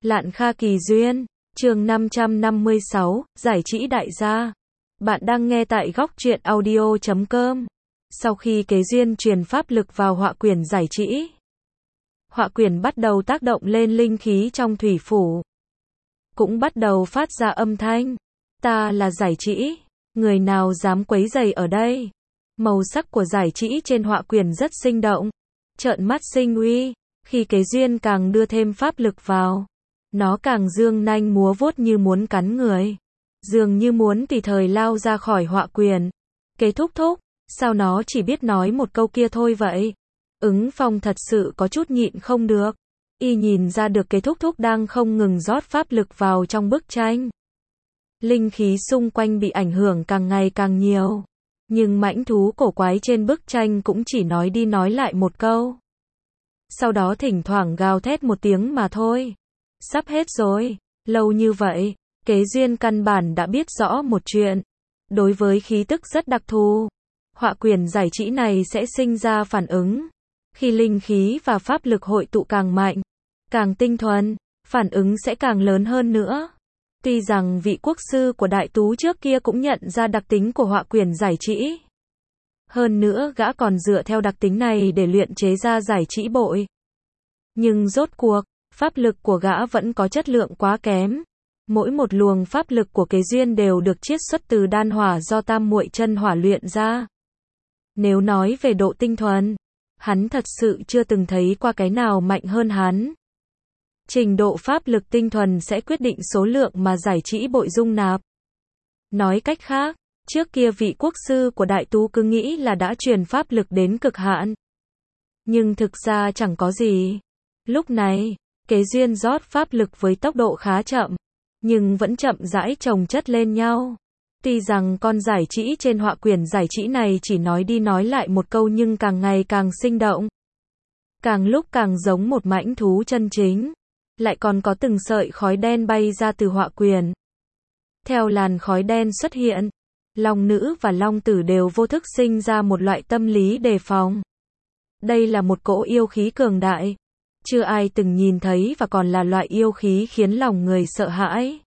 Lạn Kha Kỳ Duyên, chương 556, giải trí đại gia. Bạn đang nghe tại góc truyện audio.com. Sau khi kế duyên truyền pháp lực vào họa quyển giải trí, họa quyển bắt đầu tác động lên linh khí trong thủy phủ. Cũng bắt đầu phát ra âm thanh. Ta là giải trí, người nào dám quấy rầy ở đây? Màu sắc của giải trí trên họa quyển rất sinh động, trợn mắt sinh uy. Khi kế duyên càng đưa thêm pháp lực vào, nó càng dương nanh múa vuốt như muốn cắn người, dường như muốn tùy thời lao ra khỏi họa quyển. Kế thúc thúc, sao nó chỉ biết nói một câu kia thôi vậy? Ứng Phong thật sự có chút nhịn không được. Y nhìn ra được kế thúc thúc đang không ngừng rót pháp lực vào trong bức tranh. Linh khí xung quanh bị ảnh hưởng càng ngày càng nhiều. Nhưng mãnh thú cổ quái trên bức tranh cũng chỉ nói đi nói lại một câu. Sau đó thỉnh thoảng gào thét một tiếng mà thôi. Sắp hết rồi. Lâu như vậy, kế duyên căn bản đã biết rõ một chuyện. Đối với khí tức rất đặc thù, họa quyển giải trí này sẽ sinh ra phản ứng. Khi linh khí và pháp lực hội tụ càng mạnh, càng tinh thuần, phản ứng sẽ càng lớn hơn nữa. Tuy rằng vị quốc sư của Đại Tú trước kia cũng nhận ra đặc tính của họa quyển giải trí. Hơn nữa gã còn dựa theo đặc tính này để luyện chế ra giải trí bội. Nhưng rốt cuộc, pháp lực của gã vẫn có chất lượng quá kém. Mỗi một luồng pháp lực của kế duyên đều được chiết xuất từ đan hỏa do tam muội chân hỏa luyện ra. Nếu nói về độ tinh thuần, hắn thật sự chưa từng thấy qua cái nào mạnh hơn hắn. Trình độ pháp lực tinh thuần sẽ quyết định số lượng mà giải trí bội dung nạp. Nói cách khác, trước kia vị quốc sư của Đại Tú cứ nghĩ là đã truyền pháp lực đến cực hạn. Nhưng thực ra chẳng có gì. Lúc này, kế duyên rót pháp lực với tốc độ khá chậm, nhưng vẫn chậm rãi chồng chất lên nhau. Tuy rằng con giải trí trên họa quyển giải trí này chỉ nói đi nói lại một câu nhưng càng ngày càng sinh động. Càng lúc càng giống một mãnh thú chân chính. Lại còn có từng sợi khói đen bay ra từ họa quyển. Theo làn khói đen xuất hiện, long nữ và long tử đều vô thức sinh ra một loại tâm lý đề phòng. Đây là một cỗ yêu khí cường đại. Chưa ai từng nhìn thấy và còn là loại yêu khí khiến lòng người sợ hãi.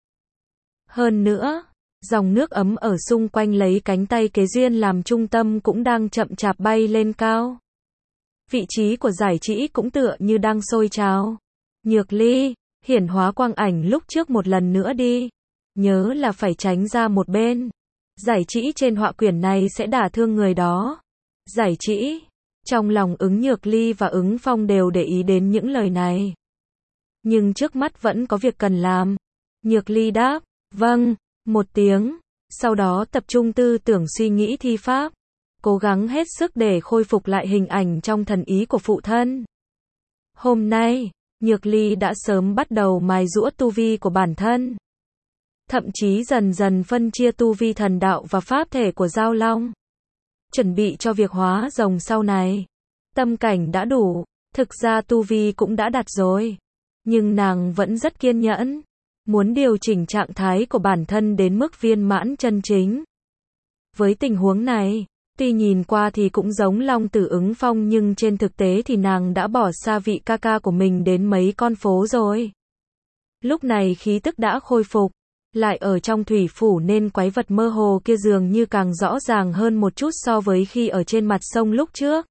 Hơn nữa, dòng nước ấm ở xung quanh lấy cánh tay kế duyên làm trung tâm cũng đang chậm chạp bay lên cao. Vị trí của giải trí cũng tựa như đang sôi trào. Nhược Ly, hiển hóa quang ảnh lúc trước một lần nữa đi. Nhớ là phải tránh ra một bên. Giải trí trên họa quyển này sẽ đả thương người đó. Giải trí. Trong lòng Ứng Nhược Ly và Ứng Phong đều để ý đến những lời này. Nhưng trước mắt vẫn có việc cần làm. Nhược Ly đáp, vâng, một tiếng. Sau đó tập trung tư tưởng suy nghĩ thi pháp. Cố gắng hết sức để khôi phục lại hình ảnh trong thần ý của phụ thân. Hôm nay, Nhược Ly đã sớm bắt đầu mài giũa tu vi của bản thân. Thậm chí dần dần phân chia tu vi thần đạo và pháp thể của Giao Long. Chuẩn bị cho việc hóa rồng sau này. Tâm cảnh đã đủ, thực ra tu vi cũng đã đạt rồi. Nhưng nàng vẫn rất kiên nhẫn. Muốn điều chỉnh trạng thái của bản thân đến mức viên mãn chân chính. Với tình huống này, tuy nhìn qua thì cũng giống Long Tử Ứng Phong nhưng trên thực tế thì nàng đã bỏ xa vị ca ca của mình đến mấy con phố rồi. Lúc này khí tức đã khôi phục, lại ở trong thủy phủ nên quái vật mơ hồ kia dường như càng rõ ràng hơn một chút so với khi ở trên mặt sông lúc trước.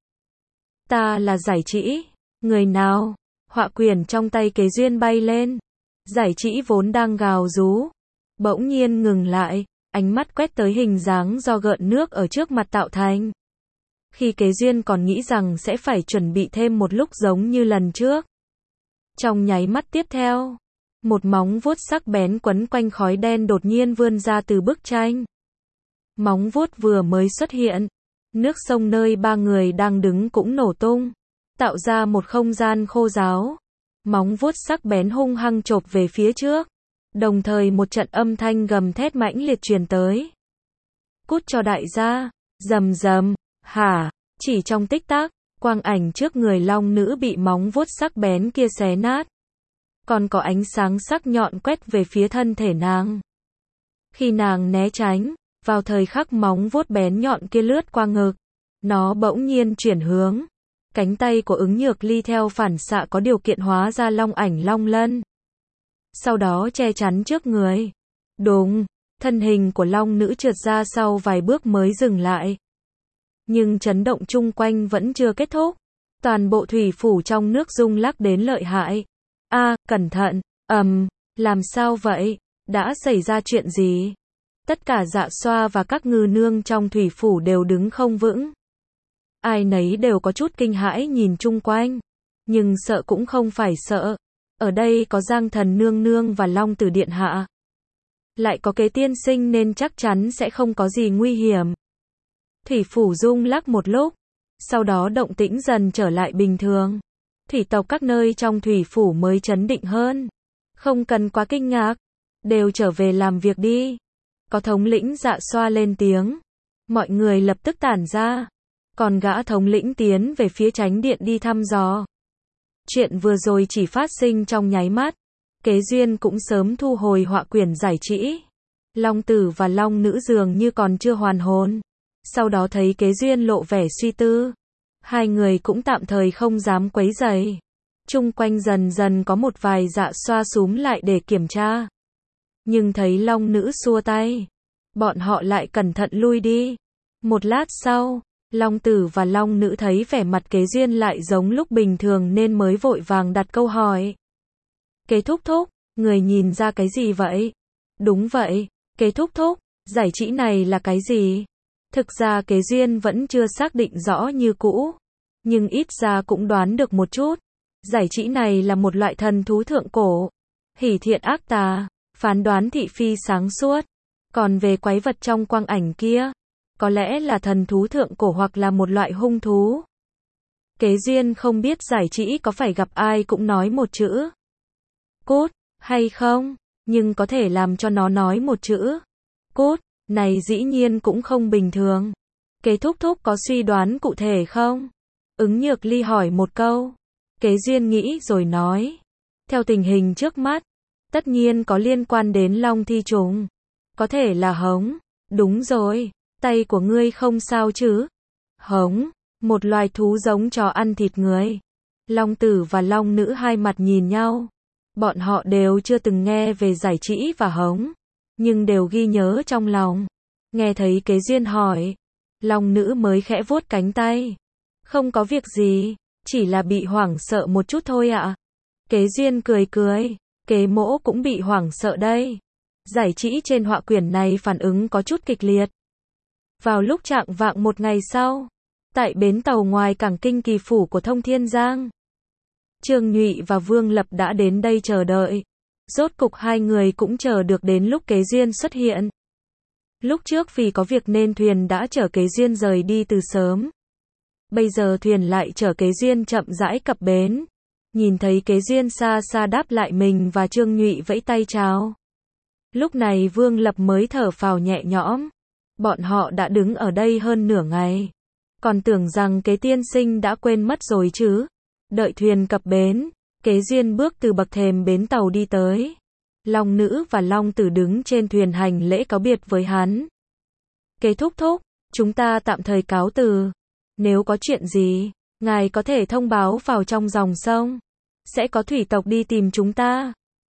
Ta là giải trí, người nào? Họa quyển trong tay kế duyên bay lên. Giải trí vốn đang gào rú, bỗng nhiên ngừng lại, ánh mắt quét tới hình dáng do gợn nước ở trước mặt tạo thành. Khi kế duyên còn nghĩ rằng sẽ phải chuẩn bị thêm một lúc giống như lần trước. Trong nháy mắt tiếp theo, một móng vuốt sắc bén quấn quanh khói đen đột nhiên vươn ra từ bức tranh. Móng vuốt vừa mới xuất hiện, nước sông nơi ba người đang đứng cũng nổ tung, tạo ra một không gian khô ráo. Móng vuốt sắc bén hung hăng chộp về phía trước. Đồng thời một trận âm thanh gầm thét mãnh liệt truyền tới. Cút cho đại gia, rầm rầm, hả, chỉ trong tích tắc, quang ảnh trước người long nữ bị móng vuốt sắc bén kia xé nát. Còn có ánh sáng sắc nhọn quét về phía thân thể nàng. Khi nàng né tránh, vào thời khắc móng vuốt bén nhọn kia lướt qua ngực, nó bỗng nhiên chuyển hướng. Cánh tay của Ứng Nhược Ly theo phản xạ có điều kiện hóa ra long ảnh long lân. sau đó che chắn trước người. Đùng, thân hình của long nữ trượt ra sau vài bước mới dừng lại. Nhưng chấn động chung quanh vẫn chưa kết thúc. Toàn bộ thủy phủ trong nước rung lắc đến lợi hại. Cẩn thận, làm sao vậy? Đã xảy ra chuyện gì? Tất cả Dạ Xoa và các ngư nương trong thủy phủ đều đứng không vững. Ai nấy đều có chút kinh hãi nhìn chung quanh. Nhưng sợ cũng không phải sợ. Ở đây có Giang Thần nương nương và Long Tử điện hạ. Lại có Kế tiên sinh nên chắc chắn sẽ không có gì nguy hiểm. Thủy phủ rung lắc một lúc. Sau đó động tĩnh dần trở lại bình thường. Thủy tộc các nơi trong thủy phủ mới trấn định hơn. Không cần quá kinh ngạc. Đều trở về làm việc đi. Có thống lĩnh Dạ Xoa lên tiếng. Mọi người lập tức tản ra. Còn gã thống lĩnh tiến về phía tránh điện đi thăm dò. Chuyện vừa rồi chỉ phát sinh trong nháy mắt. Kế Duyên cũng sớm thu hồi họa quyển giải trĩ. Long Tử và Long Nữ dường như còn chưa hoàn hồn. Sau đó thấy Kế Duyên lộ vẻ suy tư. Hai người cũng tạm thời không dám quấy rầy. Chung quanh dần dần có một vài Dạ Xoa xúm lại để kiểm tra. Nhưng thấy Long Nữ xua tay. Bọn họ lại cẩn thận lui đi. Một lát sau, Long Tử và Long Nữ thấy vẻ mặt Kế Duyên lại giống lúc bình thường nên mới vội vàng đặt câu hỏi. Kế thúc thúc, người nhìn ra cái gì vậy? Đúng vậy, Kế thúc thúc, giải trĩ này là cái gì? Thực ra Kế Duyên vẫn chưa xác định rõ như cũ. Nhưng ít ra cũng đoán được một chút. Giải trĩ này là một loại thần thú thượng cổ. Hỷ thiện ác tà, phán đoán thị phi sáng suốt. Còn về quái vật trong quang ảnh kia, có lẽ là thần thú thượng cổ hoặc là một loại hung thú. Kế Duyên không biết giải trĩ có phải gặp ai cũng nói một chữ cút hay không, nhưng có thể làm cho nó nói một chữ cút này dĩ nhiên cũng không bình thường. Kế thúc thúc có suy đoán cụ thể không? Ứng Nhược Ly hỏi một câu. Kế Duyên nghĩ rồi nói. Theo tình hình trước mắt, tất nhiên có liên quan đến Long Thi Trùng. Có thể là hống. Đúng rồi, tay của ngươi không sao chứ? Hống, một loài thú giống chó ăn thịt người. Long Tử và Long Nữ hai mặt nhìn nhau. Bọn họ đều chưa từng nghe về giải trĩ và hống, nhưng đều ghi nhớ trong lòng. Nghe thấy Kế Duyên hỏi, Long Nữ mới khẽ vuốt cánh tay. Không có việc gì, chỉ là bị hoảng sợ một chút thôi ạ. Kế Duyên cười cười, Kế mỗ cũng bị hoảng sợ đây. Giải trĩ trên họa quyển này phản ứng có chút kịch liệt. Vào lúc chạng vạng một ngày sau, tại bến tàu ngoài cảng Kinh Kỳ Phủ của Thông Thiên Giang, Trương Nhụy và Vương Lập đã đến đây chờ đợi. Rốt cục hai người cũng chờ được đến lúc Kế Duyên xuất hiện. Lúc trước vì có việc nên thuyền đã chở Kế Duyên rời đi từ sớm. Bây giờ thuyền lại chở Kế Duyên chậm rãi cập bến. Nhìn thấy Kế Duyên xa xa đáp lại mình và Trương Nhụy vẫy tay chào. Lúc này Vương Lập mới thở phào nhẹ nhõm. Bọn họ đã đứng ở đây hơn nửa ngày. Còn tưởng rằng Kế tiên sinh đã quên mất rồi chứ. Đợi thuyền cập bến, Kế Duyên bước từ bậc thềm bến tàu đi tới. Long Nữ và Long Tử đứng trên thuyền hành lễ cáo biệt với hắn. Kế thúc thúc, chúng ta tạm thời cáo từ. Nếu có chuyện gì, ngài có thể thông báo vào trong dòng sông. Sẽ có thủy tộc đi tìm chúng ta.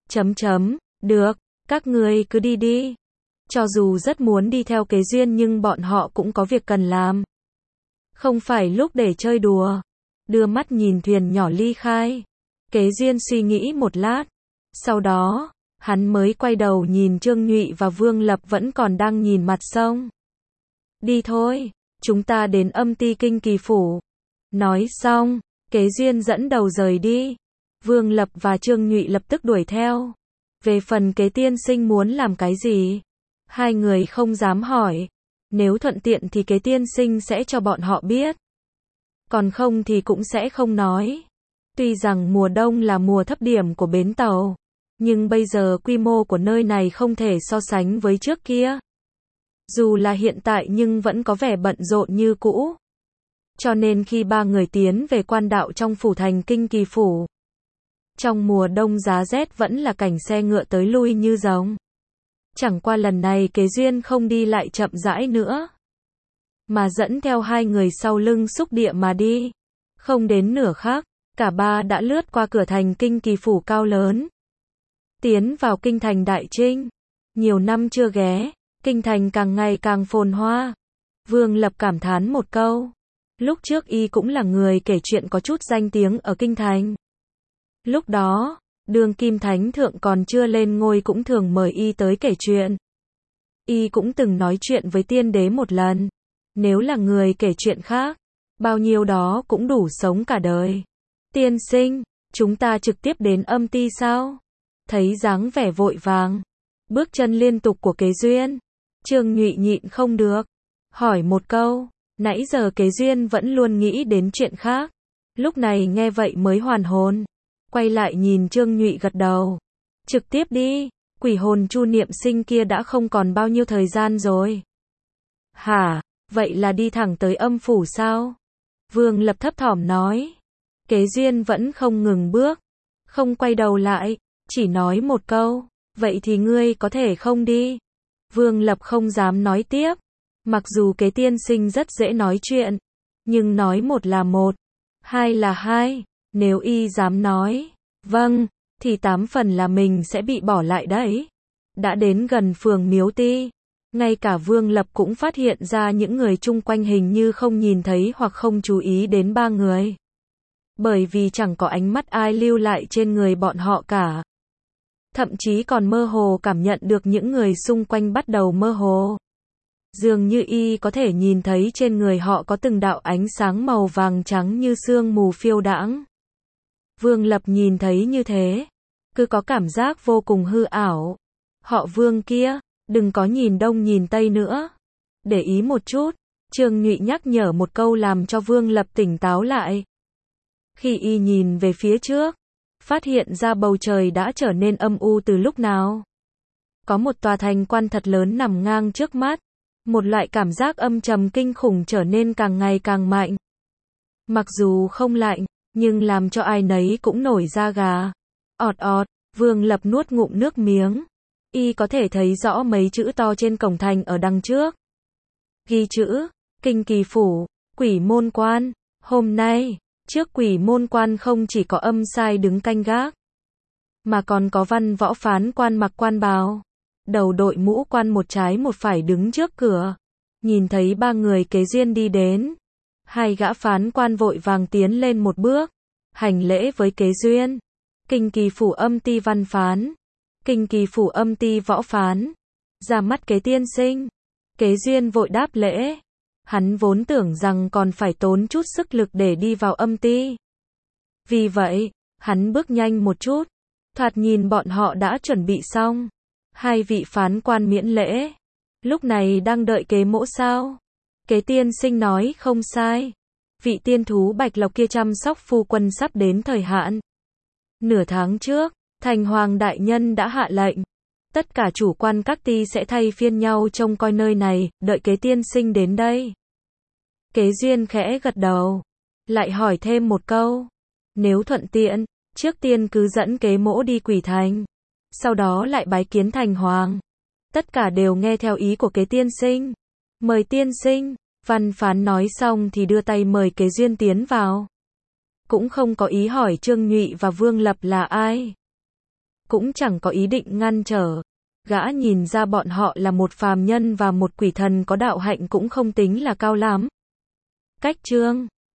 Được, các người cứ đi đi. Cho dù rất muốn đi theo Kế Duyên nhưng bọn họ cũng có việc cần làm. Không phải lúc để chơi đùa. Đưa mắt nhìn thuyền nhỏ ly khai. Kế Duyên suy nghĩ một lát. Sau đó, hắn mới quay đầu nhìn Trương Nhụy và Vương Lập vẫn còn đang nhìn mặt sông. Đi thôi, chúng ta đến Âm Ti Kinh Kỳ Phủ. Nói xong, Kế Duyên dẫn đầu rời đi. Vương Lập và Trương Nhụy lập tức đuổi theo. Về phần Kế tiên sinh muốn làm cái gì, hai người không dám hỏi. Nếu thuận tiện thì Kế tiên sinh sẽ cho bọn họ biết. Còn không thì cũng sẽ không nói. Tuy rằng mùa đông là mùa thấp điểm của bến tàu, nhưng bây giờ quy mô của nơi này không thể so sánh với trước kia. Dù là hiện tại nhưng vẫn có vẻ bận rộn như cũ. Cho nên khi ba người tiến về quan đạo trong phủ thành Kinh Kỳ Phủ, trong mùa đông giá rét vẫn là cảnh xe ngựa tới lui như rồng. Chẳng qua lần này Kế Duyên không đi lại chậm rãi nữa, mà dẫn theo hai người sau lưng xúc địa mà đi. Không đến nửa khắc, cả ba đã lướt qua cửa thành Kinh Kỳ Phủ cao lớn. tiến vào kinh thành Đại Trinh. Nhiều năm chưa ghé, kinh thành càng ngày càng phồn hoa. Vương Lập cảm thán một câu. Lúc trước y cũng là người kể chuyện có chút danh tiếng ở kinh thành. Lúc đó, đương kim thánh thượng còn chưa lên ngôi cũng thường mời y tới kể chuyện. Y cũng từng nói chuyện với tiên đế một lần. Nếu là người kể chuyện khác, bao nhiêu đó cũng đủ sống cả đời. Tiên sinh, chúng ta trực tiếp đến âm ti sao? Thấy dáng vẻ vội vàng, bước chân liên tục của Kế Duyên, Trương Nhụy nhịn không được, hỏi một câu. Nãy giờ Kế Duyên vẫn luôn nghĩ đến chuyện khác, lúc này nghe vậy mới hoàn hồn, quay lại nhìn Trương Nhụy gật đầu. Trực tiếp đi, quỷ hồn Chu Niệm Sinh kia đã không còn bao nhiêu thời gian rồi. Hả, vậy là đi thẳng tới âm phủ sao? Vương Lập thấp thỏm nói. Kế Duyên vẫn không ngừng bước, không quay đầu lại, chỉ nói một câu, vậy thì ngươi có thể không đi. Vương Lập không dám nói tiếp, mặc dù Kế tiên sinh rất dễ nói chuyện, nhưng nói một là một, hai là hai, nếu y dám nói, vâng, thì 8 phần là mình sẽ bị bỏ lại đấy. Đã đến gần phường Miếu Ti, ngay cả Vương Lập cũng phát hiện ra những người chung quanh hình như không nhìn thấy hoặc không chú ý đến 3 người. Bởi vì chẳng có ánh mắt ai lưu lại trên người bọn họ cả. Thậm chí còn mơ hồ cảm nhận được những người xung quanh bắt đầu mơ hồ. Dường như y có thể nhìn thấy trên người họ có từng đạo ánh sáng màu vàng trắng như sương mù phiêu đãng. Vương Lập nhìn thấy như thế, cứ có cảm giác vô cùng hư ảo. Họ Vương kia, đừng có nhìn đông nhìn tây nữa. Để ý một chút, Trương Nhụy nhắc nhở một câu làm cho Vương Lập tỉnh táo lại. Khi y nhìn về phía trước, phát hiện ra bầu trời đã trở nên âm u từ lúc nào. Có một tòa thành quan thật lớn nằm ngang trước mắt. Một loại cảm giác âm trầm kinh khủng trở nên càng ngày càng mạnh. Mặc dù không lạnh, nhưng làm cho ai nấy cũng nổi da gà. Ọt ọt, Vương Lập nuốt ngụm nước miếng. Y có thể thấy rõ mấy chữ to trên cổng thành ở đằng trước. Ghi chữ, Kinh Kỳ Phủ, Quỷ Môn Quan. Hôm nay, trước Quỷ Môn Quan không chỉ có âm sai đứng canh gác, mà còn có văn võ phán quan mặc quan bào. Đầu đội mũ quan một trái một phải đứng trước cửa. Nhìn thấy 3 người Kế Duyên đi đến. 2 gã phán quan vội vàng tiến lên một bước. Hành lễ với Kế Duyên. Kinh Kỳ Phủ âm ti văn phán. Kinh Kỳ Phủ âm ti võ phán. Ra mắt Kế tiên sinh. Kế Duyên vội đáp lễ. Hắn vốn tưởng rằng còn phải tốn chút sức lực để đi vào âm ti. Vì vậy, hắn bước nhanh một chút. Thoạt nhìn bọn họ đã chuẩn bị xong. 2 vị phán quan miễn lễ. Lúc này đang đợi Kế mỗ sao? Kế tiên sinh nói không sai. Vị tiên thú bạch lộc kia chăm sóc phu quân sắp đến thời hạn. Nửa tháng trước, Thành Hoàng đại nhân đã hạ lệnh. Tất cả chủ quan các ty sẽ thay phiên nhau trông coi nơi này, đợi Kế tiên sinh đến đây. Kế Duyên khẽ gật đầu. Lại hỏi thêm một câu. Nếu thuận tiện, trước tiên cứ dẫn Kế mỗ đi Quỷ Thành. Sau đó lại bái kiến Thành Hoàng. Tất cả đều nghe theo ý của Kế tiên sinh. Mời tiên sinh. Văn phán nói xong thì đưa tay mời Kế Duyên tiến vào. Cũng không có ý hỏi Trương Nhụy và Vương Lập là ai. Cũng chẳng có ý định ngăn trở. Gã nhìn ra bọn họ là một phàm nhân và một quỷ thần có đạo hạnh cũng không tính là cao lắm. Cách chương